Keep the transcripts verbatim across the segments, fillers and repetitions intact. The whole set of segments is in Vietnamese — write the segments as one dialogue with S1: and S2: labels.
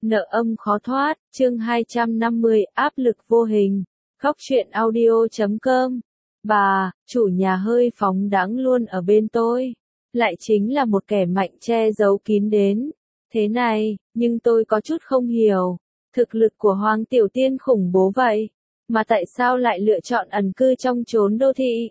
S1: Nợ âm khó thoát, chương hai trăm năm mươi, áp lực vô hình. Góc truyện audio chấm com. Bà, chủ nhà hơi phóng đãng luôn ở bên tôi. Lại chính là một kẻ mạnh che giấu kín đến. Thế này, nhưng tôi có chút không hiểu. Thực lực của Hoàng Tiểu Tiên khủng bố vậy. Mà tại sao lại lựa chọn ẩn cư trong chốn đô thị?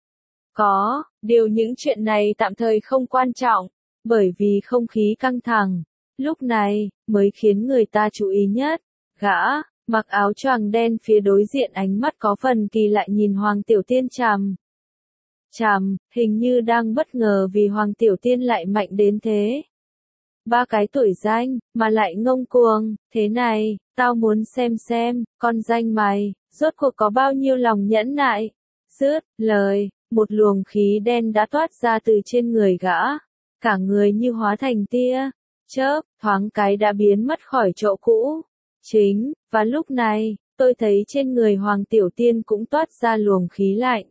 S1: Có, điều những chuyện này tạm thời không quan trọng. Bởi vì không khí căng thẳng. Lúc này, mới khiến người ta chú ý nhất. Gã, mặc áo choàng đen phía đối diện ánh mắt có phần kỳ lạ nhìn Hoàng Tiểu Tiên chằm. Chằm, hình như đang bất ngờ vì Hoàng Tiểu Tiên lại mạnh đến thế. Ba cái tuổi danh, mà lại ngông cuồng, thế này, tao muốn xem xem, con danh mày, rốt cuộc có bao nhiêu lòng nhẫn nại. Dứt lời, một luồng khí đen đã toát ra từ trên người gã. Cả người như hóa thành tia. Chớp, thoáng cái đã biến mất khỏi chỗ cũ. Chính, và lúc này, tôi thấy trên người Hoàng Tiểu Tiên cũng toát ra luồng khí lạnh.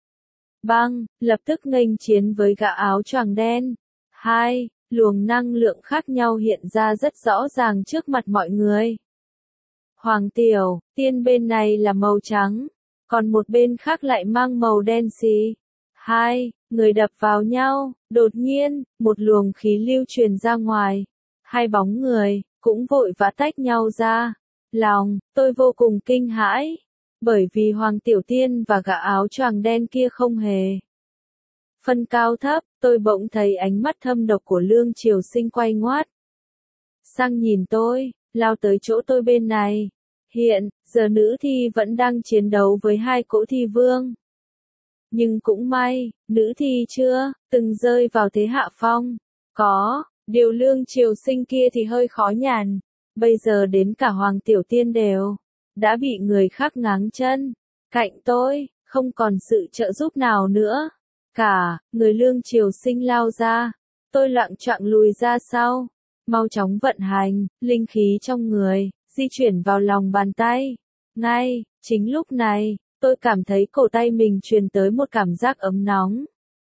S1: Băng, lập tức nghênh chiến với gã áo choàng đen. Hai, luồng năng lượng khác nhau hiện ra rất rõ ràng trước mặt mọi người. Hoàng Tiểu Tiên bên này là màu trắng, còn một bên khác lại mang màu đen xì. Hai, người đập vào nhau, đột nhiên, một luồng khí lưu truyền ra ngoài. Hai bóng người, cũng vội vã tách nhau ra. Lòng, tôi vô cùng kinh hãi. Bởi vì Hoàng Tiểu Tiên và gã áo choàng đen kia không hề phân cao thấp, tôi bỗng thấy ánh mắt thâm độc của Lương Triều Sinh quay ngoắt sang nhìn tôi, lao tới chỗ tôi bên này. Hiện, giờ nữ thi vẫn đang chiến đấu với hai cỗ thi vương. Nhưng cũng may, nữ thi chưa từng rơi vào thế hạ phong. Có, điều Lương Triều Sinh kia thì hơi khó nhằn. Bây giờ đến cả Hoàng Tiểu Tiên đều đã bị người khác ngáng chân. Cạnh tôi, không còn sự trợ giúp nào nữa. Cả, người Lương Triều Sinh lao ra. Tôi loạng choạng lùi ra sau. Mau chóng vận hành, linh khí trong người, di chuyển vào lòng bàn tay. Ngay, chính lúc này, tôi cảm thấy cổ tay mình truyền tới một cảm giác ấm nóng.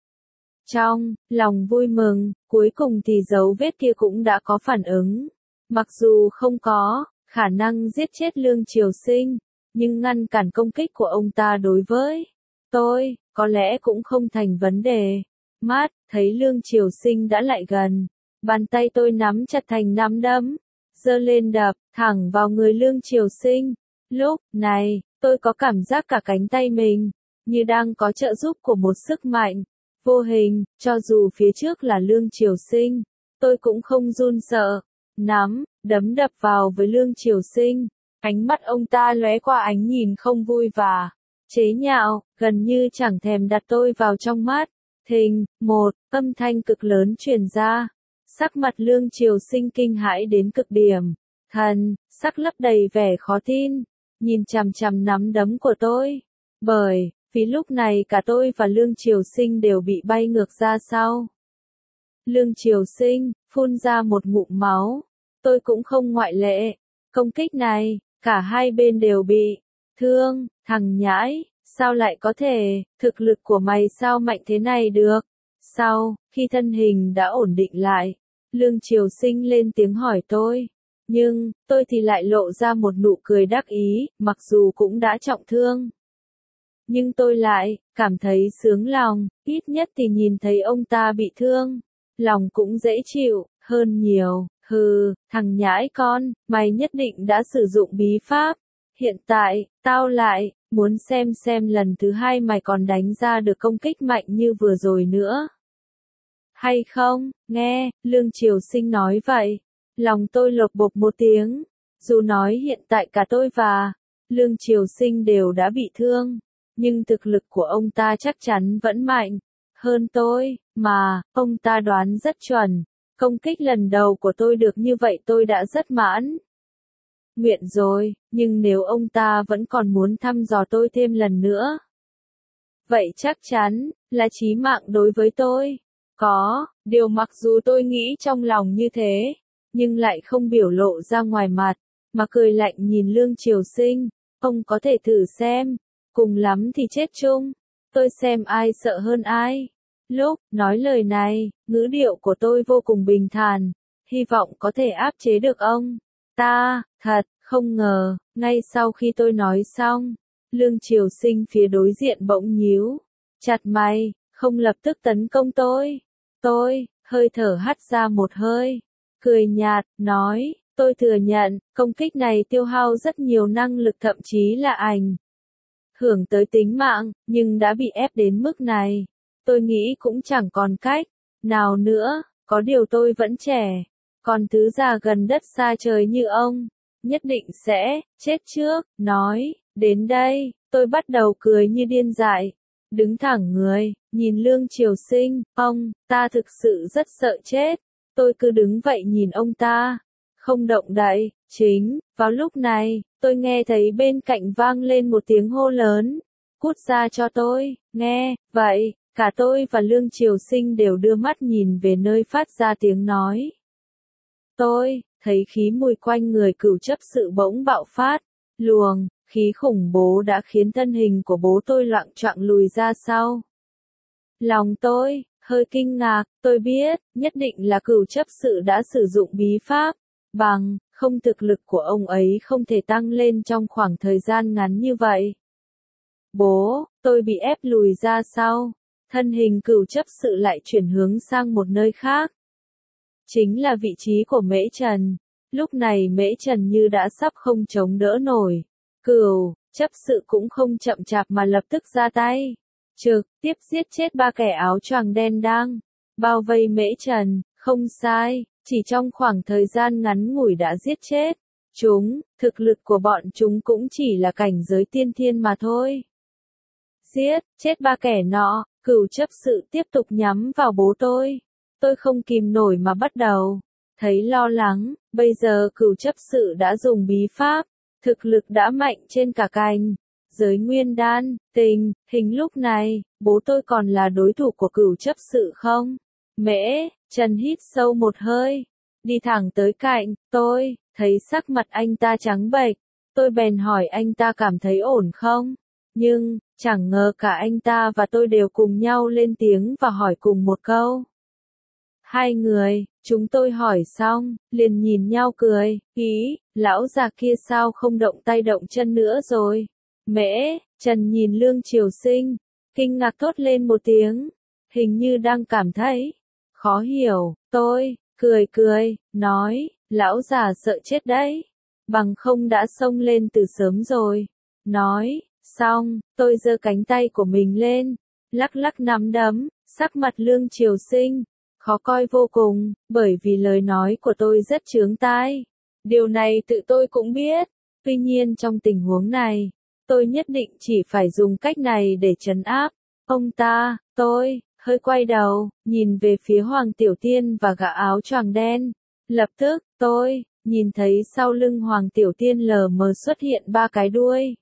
S1: Trong lòng vui mừng, cuối cùng thì dấu vết kia cũng đã có phản ứng. Mặc dù không có khả năng giết chết Lương Triều Sinh, nhưng ngăn cản công kích của ông ta đối với tôi, có lẽ cũng không thành vấn đề. Mát, thấy Lương Triều Sinh đã lại gần. Bàn tay tôi nắm chặt thành nắm đấm, giơ lên đập, thẳng vào người Lương Triều Sinh. Lúc này, tôi có cảm giác cả cánh tay mình, như đang có trợ giúp của một sức mạnh vô hình, cho dù phía trước là Lương Triều Sinh, tôi cũng không run sợ. Nắm, đấm đập vào với Lương Triều Sinh, ánh mắt ông ta lóe qua ánh nhìn không vui và chế nhạo, gần như chẳng thèm đặt tôi vào trong mắt. Thình, một, âm thanh cực lớn truyền ra. Sắc mặt Lương Triều Sinh kinh hãi đến cực điểm. Thần, sắc lấp đầy vẻ khó tin, nhìn chằm chằm nắm đấm của tôi. Bởi vì lúc này cả tôi và Lương Triều Sinh đều bị bay ngược ra sau. Lương Triều Sinh phun ra một ngụm máu. Tôi cũng không ngoại lệ. Công kích này, cả hai bên đều bị thương. Thằng nhãi, sao lại có thể, thực lực của mày sao mạnh thế này được? Sau, khi thân hình đã ổn định lại, Lương Triều Sinh lên tiếng hỏi tôi. Nhưng, tôi thì lại lộ ra một nụ cười đắc ý, mặc dù cũng đã trọng thương. Nhưng tôi lại cảm thấy sướng lòng, ít nhất thì nhìn thấy ông ta bị thương. Lòng cũng dễ chịu hơn nhiều. Hừ, thằng nhãi con, mày nhất định đã sử dụng bí pháp. Hiện tại, tao lại muốn xem xem lần thứ hai mày còn đánh ra được công kích mạnh như vừa rồi nữa hay không. Nghe Lương Triều Sinh nói vậy, lòng tôi lộc bộc một tiếng. Dù nói hiện tại cả tôi và Lương Triều Sinh đều đã bị thương, nhưng thực lực của ông ta chắc chắn vẫn mạnh hơn tôi, mà ông ta đoán rất chuẩn. Công kích lần đầu của tôi được như vậy tôi đã rất mãn nguyện rồi, nhưng nếu ông ta vẫn còn muốn thăm dò tôi thêm lần nữa, vậy chắc chắn là chí mạng đối với tôi. Có điều mặc dù tôi nghĩ trong lòng như thế, nhưng lại không biểu lộ ra ngoài mặt, mà cười lạnh nhìn Lương Triều Sinh. Ông có thể thử xem, cùng lắm thì chết chung, tôi xem ai sợ hơn ai. Lúc nói lời này, ngữ điệu của tôi vô cùng bình thản, hy vọng có thể áp chế được ông. Ta, thật, không ngờ, ngay sau khi tôi nói xong, Lương Triều Sinh phía đối diện bỗng nhíu chặt mày, không lập tức tấn công tôi. Tôi, hơi thở hắt ra một hơi, cười nhạt, nói, tôi thừa nhận, công kích này tiêu hao rất nhiều năng lực thậm chí là ảnh hưởng tới tính mạng, nhưng đã bị ép đến mức này. Tôi nghĩ cũng chẳng còn cách nào nữa, có điều tôi vẫn trẻ, còn thứ già gần đất xa trời như ông, nhất định sẽ chết trước. Nói đến đây, tôi bắt đầu cười như điên dại, đứng thẳng người, nhìn Lương Triều Sinh, ông, ta thực sự rất sợ chết. Tôi cứ đứng vậy nhìn ông ta, không động đậy. Chính vào lúc này, tôi nghe thấy bên cạnh vang lên một tiếng hô lớn, cút ra cho tôi. Nghe vậy, cả tôi và Lương Triều Sinh đều đưa mắt nhìn về nơi phát ra tiếng nói. Tôi thấy khí mùi quanh người Cửu Chấp Sự bỗng bạo phát, luồng khí khủng bố đã khiến thân hình của bố tôi loạng choạng lùi ra sau. Lòng tôi hơi kinh ngạc, tôi biết, nhất định là Cửu Chấp Sự đã sử dụng bí pháp, bằng không thực lực của ông ấy không thể tăng lên trong khoảng thời gian ngắn như vậy. Bố, tôi bị ép lùi ra sau, thân hình Cửu Chấp Sự lại chuyển hướng sang một nơi khác. Chính là vị trí của Mễ Trần. Lúc này Mễ Trần như đã sắp không chống đỡ nổi. Cửu Chấp Sự cũng không chậm chạp mà lập tức ra tay, trực tiếp giết chết ba kẻ áo choàng đen đang bao vây Mễ Trần. Không sai, chỉ trong khoảng thời gian ngắn ngủi đã giết chết chúng, thực lực của bọn chúng cũng chỉ là cảnh giới tiên thiên mà thôi. Giết chết ba kẻ nọ, Cửu Chấp Sự tiếp tục nhắm vào bố tôi. Tôi không kìm nổi mà bắt đầu thấy lo lắng, bây giờ Cửu Chấp Sự đã dùng bí pháp, thực lực đã mạnh trên cả cảnh giới nguyên đan. Tình hình lúc này, bố tôi còn là đối thủ của Cửu Chấp Sự không? Mễ Trần hít sâu một hơi, đi thẳng tới cạnh tôi, thấy sắc mặt anh ta trắng bệch, tôi bèn hỏi anh ta cảm thấy ổn không? Nhưng, chẳng ngờ cả anh ta và tôi đều cùng nhau lên tiếng và hỏi cùng một câu. Hai người, chúng tôi hỏi xong, liền nhìn nhau cười, ý, lão già kia sao không động tay động chân nữa rồi? Mễ Trần nhìn Lương Triều Sinh, kinh ngạc thốt lên một tiếng, hình như đang cảm thấy khó hiểu. Tôi cười cười, nói, lão già sợ chết đấy, bằng không đã xông lên từ sớm rồi. Nói xong, tôi giơ cánh tay của mình lên, lắc lắc nắm đấm, sắc mặt Lương Triều Sinh khó coi vô cùng, bởi vì lời nói của tôi rất chướng tai. Điều này tự tôi cũng biết, tuy nhiên trong tình huống này, tôi nhất định chỉ phải dùng cách này để trấn áp ông ta. Tôi hơi quay đầu, nhìn về phía Hoàng Tiểu Tiên và gã áo choàng đen. Lập tức, tôi nhìn thấy sau lưng Hoàng Tiểu Tiên lờ mờ xuất hiện ba cái đuôi.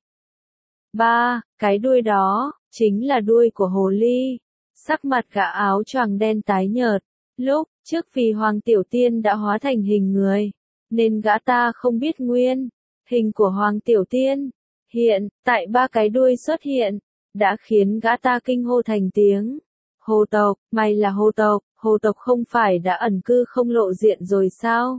S1: Ba cái đuôi đó chính là đuôi của hồ ly. Sắc mặt gã áo choàng đen tái nhợt. Lúc trước vì Hoàng Tiểu Tiên đã hóa thành hình người, nên gã ta không biết nguyên hình của Hoàng Tiểu Tiên. Hiện tại ba cái đuôi xuất hiện, đã khiến gã ta kinh hô thành tiếng. Hồ tộc, mày là hồ tộc, hồ tộc không phải đã ẩn cư không lộ diện rồi sao?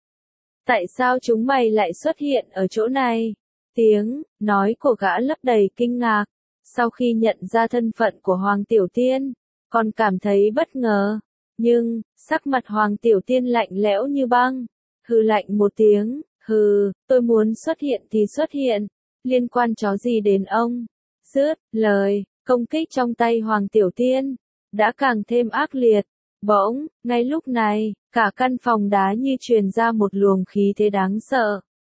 S1: Tại sao chúng mày lại xuất hiện ở chỗ này? Tiếng nói của gã lấp đầy kinh ngạc. Sau khi nhận ra thân phận của Hoàng Tiểu Tiên, còn cảm thấy bất ngờ. Nhưng, sắc mặt Hoàng Tiểu Tiên lạnh lẽo như băng. Hừ lạnh một tiếng, hừ, tôi muốn xuất hiện thì xuất hiện, liên quan chó gì đến ông? Dứt lời, công kích trong tay Hoàng Tiểu Tiên đã càng thêm ác liệt. Bỗng, ngay lúc này, cả căn phòng đá như truyền ra một luồng khí thế đáng sợ.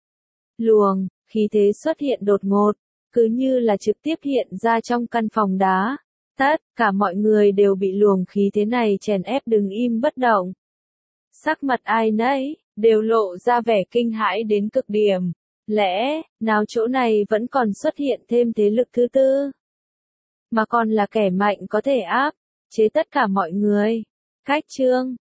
S1: Luồng khí thế xuất hiện đột ngột, cứ như là trực tiếp hiện ra trong căn phòng đá. Tất cả mọi người đều bị luồng khí thế này chèn ép đứng im bất động. Sắc mặt ai nấy đều lộ ra vẻ kinh hãi đến cực điểm. Lẽ nào chỗ này vẫn còn xuất hiện thêm thế lực thứ tư, mà còn là kẻ mạnh có thể áp chế tất cả mọi người. Cách chương